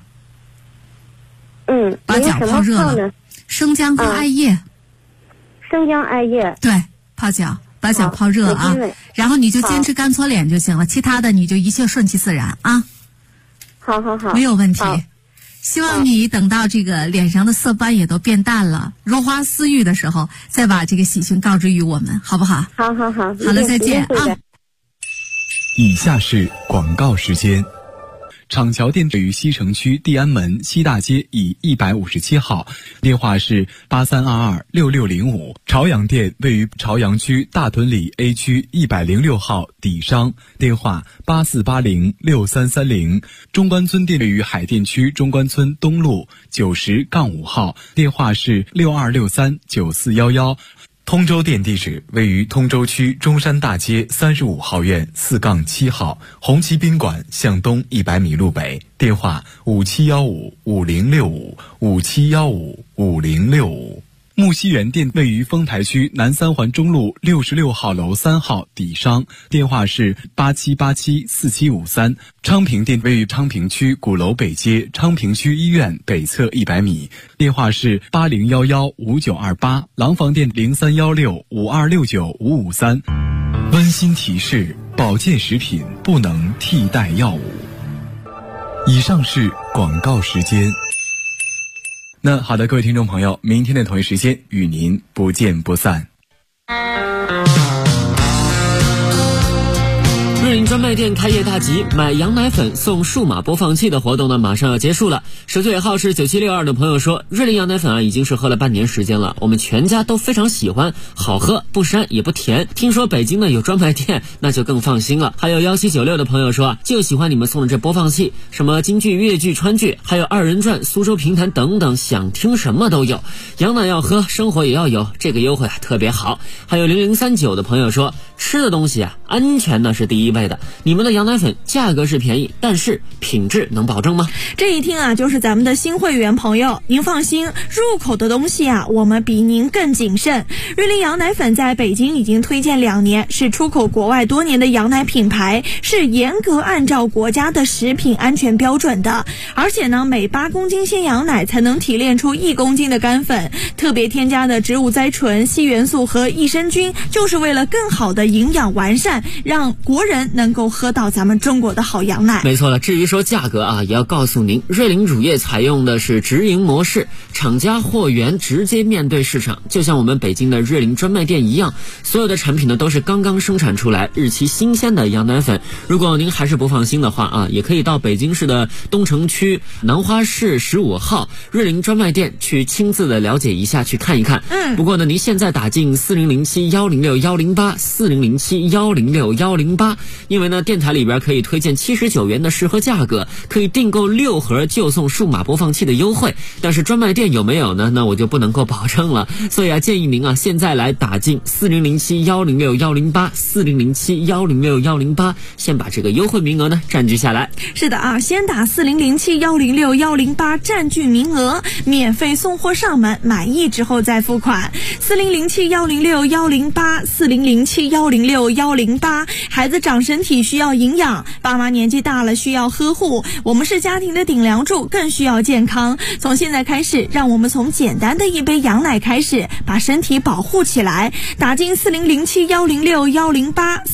把脚泡热了，生姜和艾叶。 生姜艾叶。 对，泡脚，把脚泡热啊，然后你就坚持干搓脸就行了，其他的你就一切顺其自然啊。 好， 没有问题。希望你等到这个脸上的色斑也都变淡了，如花似玉的时候，再把这个喜讯告知于我们，好不好？ 好了，再见啊！ 以下是广告时间。厂桥店位于西城区地安门西大街以157号，电话是83226605。朝阳店位于朝阳区大屯里 A 区106号底商，电话84806330。中关村店位于海淀区中关村东路90-5号，电话是62639411。通州店地址位于通州区中山大街35号院4-7号，红旗宾馆向东100米路北，电话57155065，57155065。木樨园店位于丰台区南三环中路66号楼3号底商，电话是87874753。昌平店位于昌平区鼓楼北街昌平区医院北侧100米，电话是80115928。廊坊店031652695553。温馨提示： 保健食品不能替代药物。以上是广告时间。那好的，各位听众朋友，明天的同一时间与您不见不散。 瑞麟专卖店开业大吉，买羊奶粉送数码播放器的活动呢，马上要结束了。手机尾号是9762的朋友说，瑞麟羊奶粉啊，已经是喝了半年时间了，我们全家都非常喜欢，好喝，不膻也不甜。听说北京呢有专卖店，那就更放心了。还有1796的朋友说啊，就喜欢你们送的这播放器，什么京剧、粤剧、川剧，还有二人转、苏州评弹等等，想听什么都有。羊奶要喝，生活也要有，这个优惠啊特别好。还有0039的朋友说，吃的东西啊，安全呢是第一位的。你们的羊奶粉价格是便宜，但是品质能保证吗？ 这一听啊，就是咱们的新会员朋友，您放心，入口的东西啊，我们比您更谨慎。瑞麟羊奶粉在北京已经推荐2年，是出口国外多年的羊奶品牌，是严格按照国家的食品安全标准的。而且呢，每8公斤鲜羊奶才能提炼出1公斤的干粉，特别添加的植物甾醇、硒元素和益生菌，就是为了更好的营养完善，让国人能够喝到咱们中国的好羊奶。 没错了，至于说价格啊，也要告诉您，瑞麟乳业采用的是直营模式，厂家货源直接面对市场，就像我们北京的瑞麟专卖店一样，所有的产品呢都是刚刚生产出来、日期新鲜的羊奶粉。如果您还是不放心的话啊，也可以到北京市的东城区南花市15号瑞麟专卖店去亲自的了解一下，去看一看。不过呢，您现在打进4007106108 4007106108，因为呢电台里边可以推荐79元的适合价格，可以订购6盒就送数码播放器的优惠，但是专卖店有没有呢？那我就不能够保证了。所以啊，建议您啊现在来打进4007106108 4007106108，先把这个优惠名额呢占据下来。 是的啊，先打4007106108占据名额，免费送货上门，满意之后再付款。4007106108 4007106108，孩子长身体需要营养，爸妈年纪大了需要呵护，我们是家庭的顶梁柱，更需要健康。从现在开始，让我们从简单的一杯羊奶开始，把身体保护起来。打进4007106108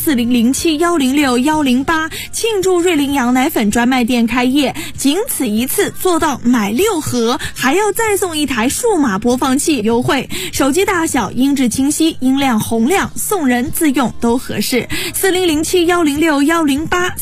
4007106108，庆祝瑞麟羊奶粉专卖店开业，仅此一次，做到买6盒还要再送1台数码播放器优惠，手机大小、音质清晰、音量洪亮，送人自用都合适。4007106108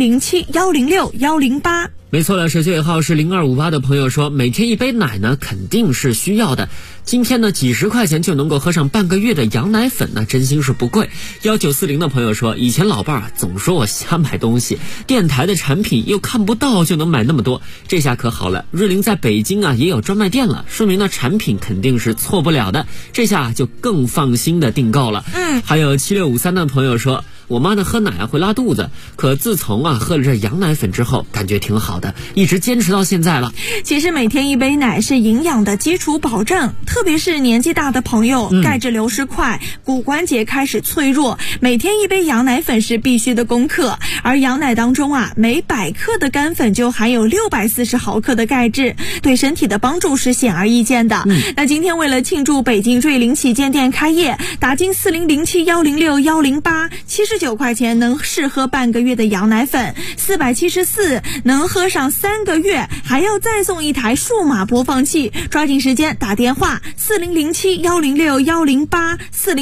4007106108。 没错了，手机尾号是0258的朋友说，每天一杯奶呢肯定是需要的，今天呢几十块钱就能够喝上半个月的羊奶粉呢，真心是不贵。1940的朋友说，以前老伴儿总说我瞎买东西，电台的产品又看不到就能买那么多，这下可好了，瑞麟在北京啊也有专卖店了，说明呢产品肯定是错不了的，这下就更放心的订购了。还有7653的朋友说，我妈呢喝奶啊会拉肚子，可自从啊喝了这羊奶粉之后，感觉挺好的，一直坚持到现在了。 其实每天一杯奶是营养的基础保证，特别是年纪大的朋友，钙质流失快，骨关节开始脆弱，每天一杯羊奶粉是必须的功课。而羊奶当中啊，每100克的干粉就含有640毫克的钙质，对身体的帮助是显而易见的。那今天为了庆祝北京瑞麟旗舰店开业，打进4007106108 79块钱能试喝半个月的羊奶粉，474能喝上3个月，还要再送1台数码播放器。抓紧时间打电话4007106108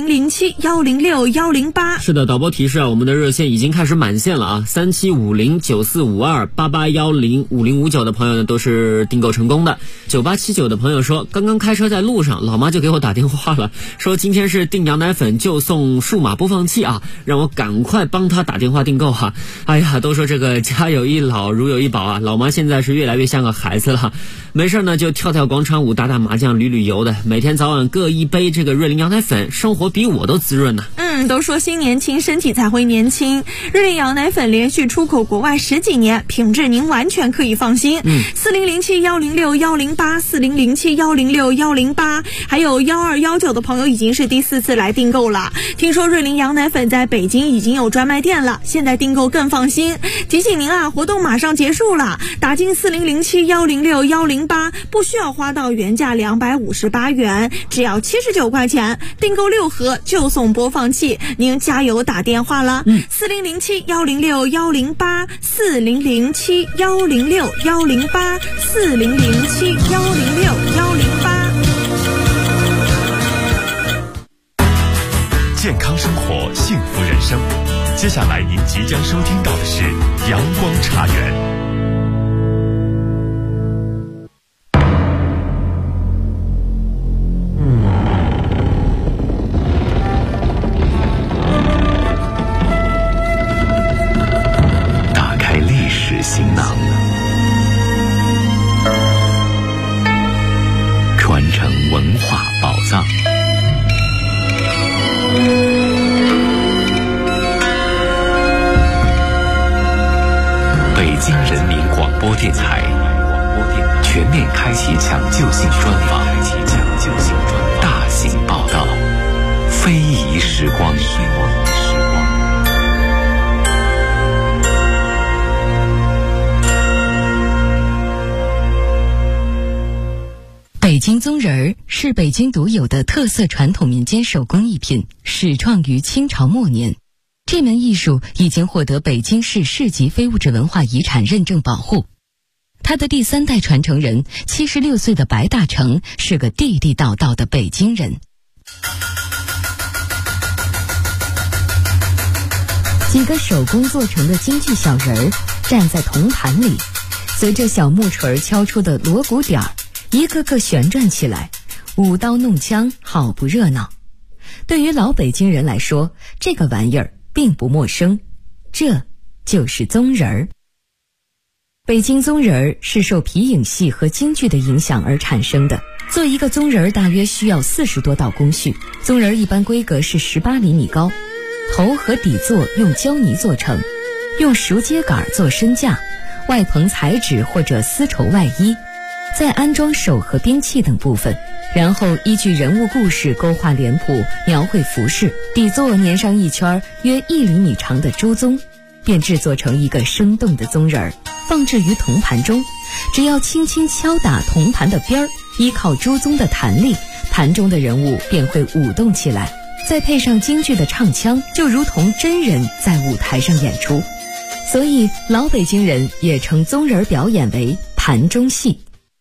4007106108。 是的，导播提示啊，我们的热线已经开始满线了啊，37509452 8810 5059的朋友呢都是订购成功的。9879的朋友说，刚刚开车在路上，老妈就给我打电话了，说今天是订羊奶粉就送数码播放器啊，让我赶快帮他打电话订购哈。哎呀，都说这个家有一老如有一宝啊，老妈现在是越来越像个孩子了，没事呢就跳跳广场舞、打打麻将、旅游的，每天早晚各一杯这个瑞麟羊奶粉，生活比我都滋润呢。 都说心年轻身体才会年轻，瑞麟羊奶粉连续出口国外10几年，品质您完全可以放心。4007106108 4007106108，还有1219的朋友已经是第4次来订购了。听说瑞麟羊奶粉在北京已经有专卖店了，现在订购更放心。提醒您啊，活动马上结束了，打进4007106108，不需要花到原价258元，只要79块钱，订购6盒就送播放器。 器，您加油打电话了，4007-106-108，4007-106-108。 健康生活，幸福人生。接下来您即将收听到的是阳光茶园。 打开历史行囊，传承文化宝藏。北京人民广播电台全面开启抢救性专访，大型报道，非遗时光。 北京宗人儿是北京独有的特色传统民间手工艺品，始创于清朝末年。这门艺术已经获得北京市市级非物质文化遗产认证保护。他的第3代传承人76岁的白大成是个地地道道的北京人。几个手工做成的京剧小人儿站在铜盘里，随着小木锤敲出的锣鼓点儿，一个个旋转起来，舞刀弄枪，好不热闹。对于老北京人来说，这个玩意儿并不陌生，这就是宗人儿。北京宗人儿是受皮影戏和京剧的影响而产生的。做一个宗人儿大约需要40多道工序，宗人儿一般规格是18厘米高，头和底座用胶泥做成，用熟秸秆做身架，外棚彩纸或者丝绸外衣，再安装手和兵器等部分，然后依据人物故事勾画脸谱，描绘服饰，底座粘上一圈约1厘米长的猪鬃，便制作成一个生动的宗人儿，放置于铜盘中。只要轻轻敲打铜盘的边儿，依靠猪鬃的弹力，盘中的人物便会舞动起来，再配上京剧的唱腔，就如同真人在舞台上演出。所以老北京人也称宗人表演为盘中戏。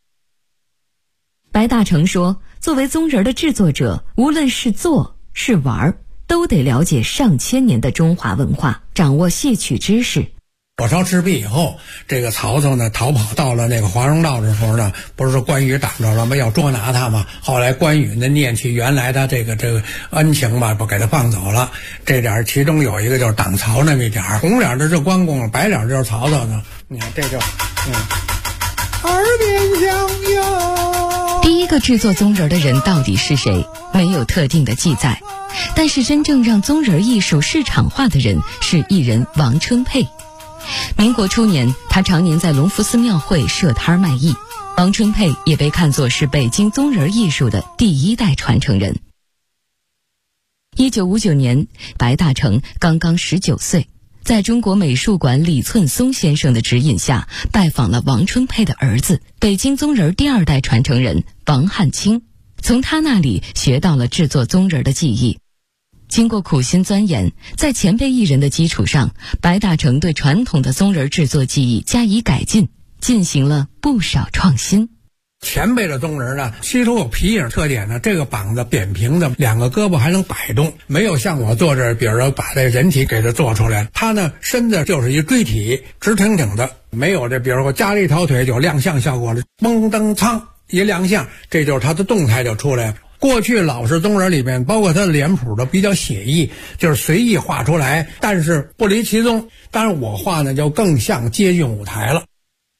白大成说，作为宗人的制作者，无论是做是玩，都得了解上千年的中华文化，掌握戏曲知识。 火烧赤壁以后，这个曹操呢逃跑到了那个华容道的时候呢，不是说关羽挡着了吗？要捉拿他嘛。后来关羽呢念起原来的这个恩情吧，不给他放走了。这点其中有一个就是挡曹那么一点，红脸的是关公，白脸就是曹操呢。你看这就耳边响哟。 第一个制作宗人的人到底是谁？没有特定的记载，但是真正让宗人艺术市场化的人是艺人王春佩。民国初年，他常年在隆福寺庙会设摊卖艺。王春佩也被看作是北京宗人艺术的第1代传承人。1959年，白大成刚刚19岁，在中国美术馆李寸松先生的指引下，拜访了王春佩的儿子，北京宗人第2代传承人王汉卿，从他那里学到了制作宗人的技艺。经过苦心钻研，在前辈艺人的基础上，白大成对传统的宗人制作技艺加以改进，进行了不少创新。 前辈的宗人呢，吸收有皮影特点呢，这个膀子扁平的，2个胳膊还能摆动，没有像我做这，比如说把这人体给它做出来，他呢身子就是一锥体，直挺挺的，没有这比如说加了一条腿就亮相效果了，嘣噔噌一亮相，这就是他的动态就出来了。过去老式宗人里面，包括他的脸谱都比较写意，就是随意画出来，但是不离其宗。当然我画呢就更像接近舞台了。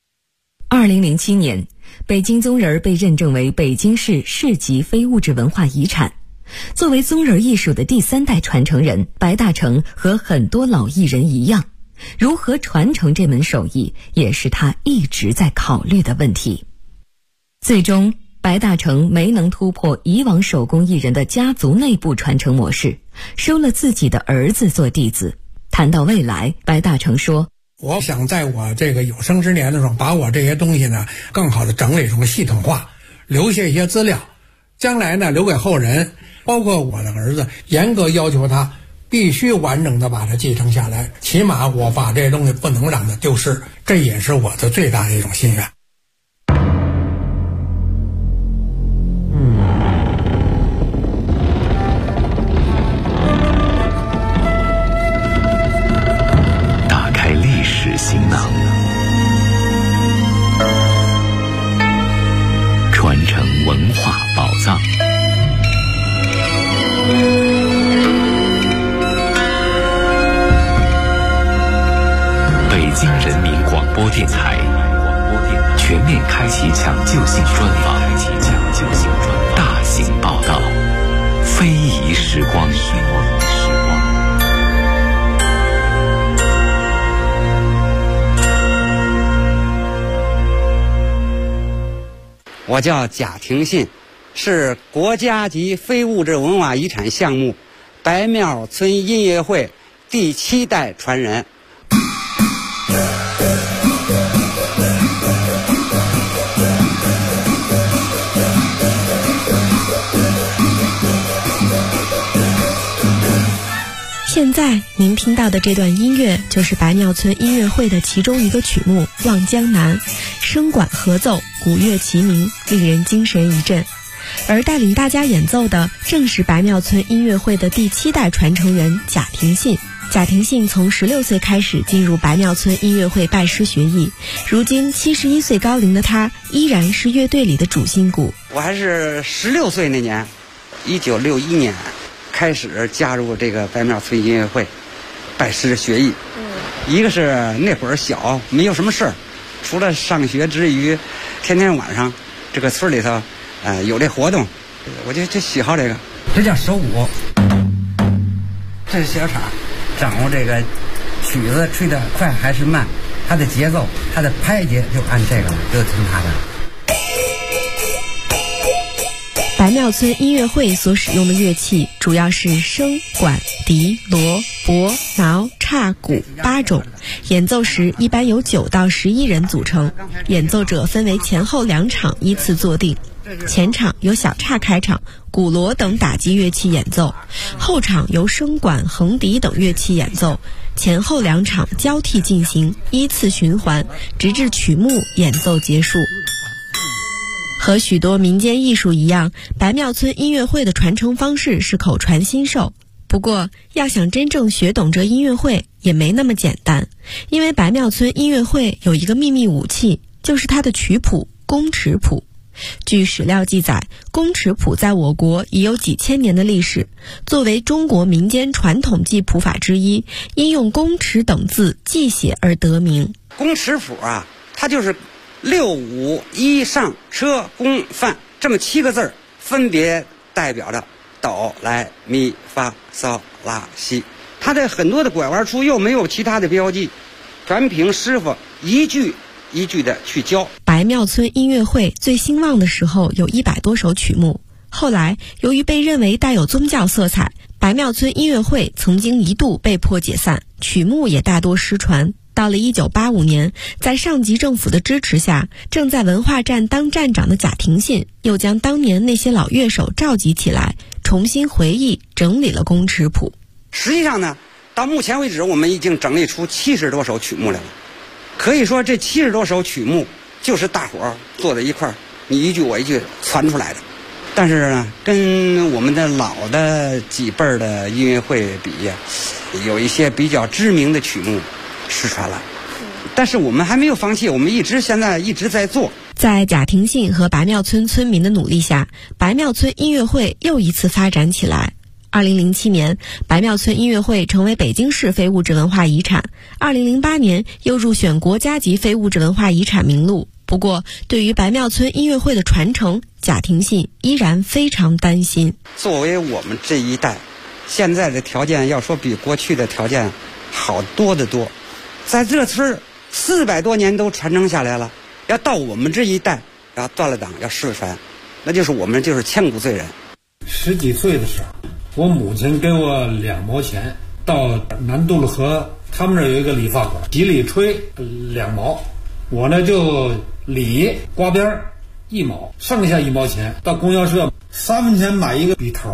2007年，北京宗人被认证为北京市市级非物质文化遗产。作为宗人艺术的第3代传承人，白大成和很多老艺人一样，如何传承这门手艺，也是他一直在考虑的问题。最终白大成没能突破以往手工艺人的家族内部传承模式，收了自己的儿子做弟子。谈到未来，白大成说， 我想在我这个有生之年的时候，把我这些东西呢更好的整理成系统化，留下一些资料，将来呢留给后人，包括我的儿子，严格要求他必须完整的把它继承下来，起码我把这东西不能让它丢失，这也是我的最大的一种心愿。 打开历史行囊，传承文化宝藏。北京人民广播电台全面开启抢救性专访，大型报道，非遗时光。 我叫贾廷信，是国家级非物质文化遗产项目白庙村音乐会第7代传人。 现在您听到的这段音乐就是白庙村音乐会的其中一个曲目《望江南》，声管合奏，鼓乐齐鸣，令人精神一振。而带领大家演奏的正是白庙村音乐会的第7代传承人贾廷信。贾廷信从16岁开始进入白庙村音乐会拜师学艺，如今71岁高龄的他依然是乐队里的主心骨。 我还是16岁那年，1961年开始加入这个白庙村音乐会，拜师学艺。一个是那会儿小，没有什么事儿，除了上学之余，天天晚上这个村里头，有这活动，我就喜好这个。这叫手鼓，这是小叉，掌握这个曲子吹得快还是慢，它的节奏，它的拍节就按这个了，就听它的。 白庙村音乐会所使用的乐器主要是笙、管、笛、锣、钹、挠、叉、鼓8种，演奏时一般由9到11人组成，演奏者分为前后2场依次坐定。前场由小叉开场，鼓锣等打击乐器演奏，后场由笙管、横笛等乐器演奏，前后2场交替进行，依次循环，直至曲目演奏结束。和许多民间艺术一样，白庙村音乐会的传承方式是口传心授。不过，要想真正学懂这音乐会也没那么简单，因为白庙村音乐会有一个秘密武器，就是它的曲谱宫尺谱。据史料记载，宫尺谱在我国已有几千年的历史，作为中国民间传统记谱法之一，因用宫尺等字记写而得名。 宫尺谱啊，它就是6、5、1上车宫范这么7个字，分别代表着哆来咪发嗦拉西。它的很多的拐弯处又没有其他的标记，全凭师傅一句一句的去教。 白庙村音乐会最兴旺的时候有100多首曲目，后来由于被认为带有宗教色彩，白庙村音乐会曾经一度被迫解散，曲目也大多失传。到了1985年，在上级政府的支持下，正在文化站当站长的贾廷信又将当年那些老乐手召集起来，重新回忆整理了宫尺谱。 实际上呢，到目前为止我们已经整理出70多首曲目来了。可以说这70多首曲目就是大伙儿坐在一块儿，你一句我一句传出来的。但是呢，跟我们的老的几辈儿的音乐会比呀，有一些比较知名的曲目失传了，但是我们还没有放弃，我们现在一直在做。 在贾廷信和白庙村村民的努力下，白庙村音乐会又一次发展起来。2007年，白庙村音乐会成为北京市非物质文化遗产。2008年又入选国家级非物质文化遗产名录。不过，对于白庙村音乐会的传承，贾廷信依然非常担心。 作为我们这一代，现在的条件要说比过去的条件好多得多。在这村400多年都传承下来了，要到我们这一代要断了档要失传，那就是我们就是千古罪人。 10几岁的时候，我母亲给我2毛钱，到南渡了河，他们这有一个理发馆，洗理吹2毛，我呢就理刮边1毛，剩下1毛钱到供销社3分钱买一个笔头，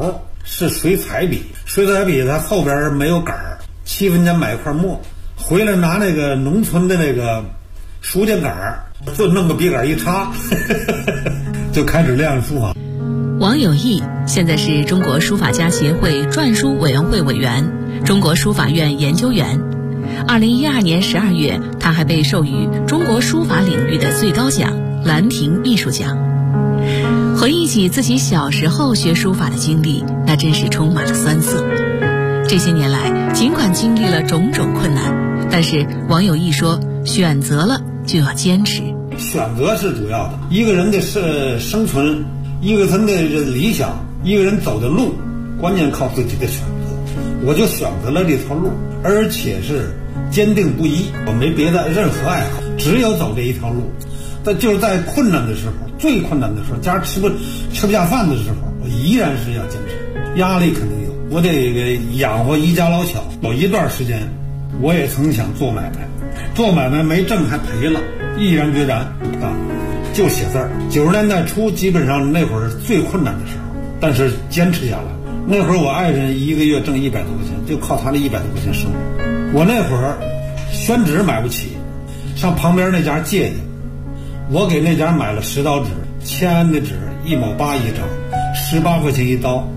是水彩笔，水彩笔它后边没有杆儿，7分钱买一块墨，回来拿那个农村的那个书架杆儿，就弄个笔杆一插，就开始练书法。 王有义现在是中国书法家协会篆书委员会委员、中国书法院研究员。2012年12月，他还被授予中国书法领域的最高奖兰亭艺术奖。回忆起自己小时候学书法的经历，那真是充满了酸涩。这些年来，尽管经历了种种困难，但是王有义说，选择了就要坚持。 选择是主要的，一个人的生存，一个人的理想，一个人走的路，关键靠自己的选择。我就选择了这条路，而且是坚定不移，我没别的任何爱好，只有走这一条路。但就是在困难的时候，最困难的时候，家吃不下饭的时候，我依然是要坚持。压力肯定有，我得养活一家老小。有一段时间，我也曾想做买卖，做买卖没挣还赔了，毅然决然不干，就写字儿。90年代初，基本上那会儿最困难的时候，但是坚持下来。那会儿我爱人一个月挣100多块钱，就靠他的100多块钱生活。我那会儿宣纸买不起，上旁边那家借去。我给那家买了10刀纸，签安的纸1毛8一张，18块钱一刀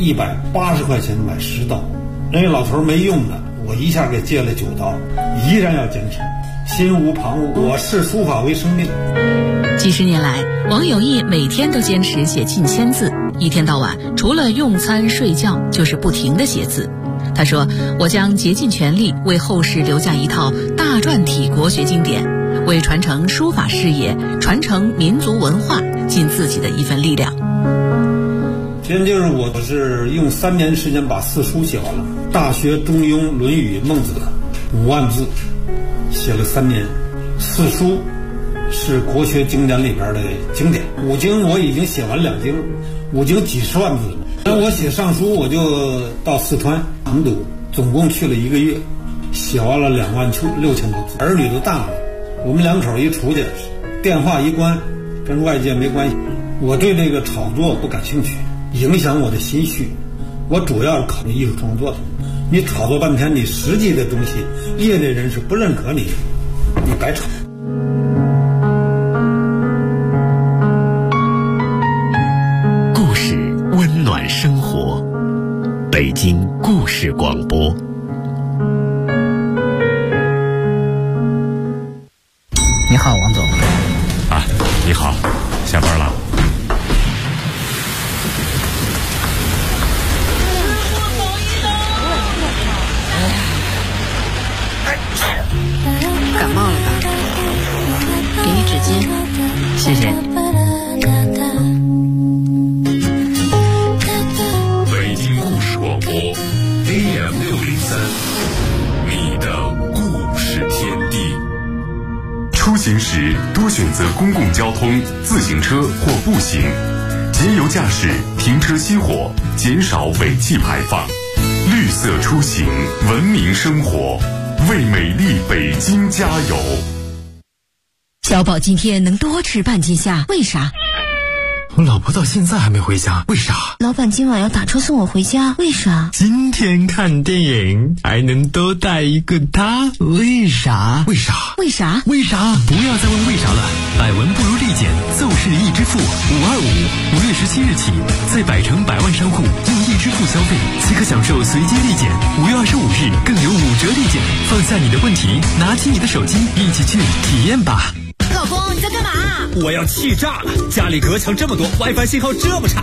，180块钱买10刀。人家老头没用的，我一下给借了9刀，依然要坚持，心无旁骛。我视书法为生命。 几十年来，王有义每天都坚持写近1000字，一天到晚除了用餐睡觉，就是不停地写字。他说：“我将竭尽全力为后世留下一套大篆体国学经典，为传承书法事业、传承民族文化尽自己的一份力量。” 今天就是我是用3年时间把4书写完了，《大学》《中庸》《论语》《孟子》5万字，写了3年。4书是国学经典里边的经典，5经我已经写完2经，5经几十万字了。那我写上书，我就到四川成都，总共去了1个月，写完了26000多字。儿女都大了，我们2口一出去，电话一关，跟外界没关系。我对这个炒作不感兴趣，影响我的心绪。我主要是考虑艺术创作的。你炒作半天，你实际的东西，业内人士不认可你，你白炒。 故事温暖生活，北京故事广播。 你好，王总。 啊，你好，下班了。 感冒了吧？给你纸巾，谢谢你。 北京故事广播 AM603，你的故事天地。出行时多选择公共交通、自行车或步行，节油驾驶，停车熄火，减少尾气排放。绿色出行，文明生活，为美丽北京加油！ 小宝今天能多吃半斤虾，为啥？ 我老婆到现在还没回家，为啥？ 老板今晚要打车送我回家，为啥？ 今天看电影还能多带一个他，为啥？为啥？ 为啥？ 为啥？不要再问为啥了，百闻不如立减，奏事易支付525，5月17日起，在百城百万商户用易支付消费，即可享受随机立减，5月25日更有5折立减。放下你的问题，拿起你的手机，一起去体验吧。 老公，你在干嘛？ 我要气炸了！家里隔墙这么多，WiFi 信号这么差。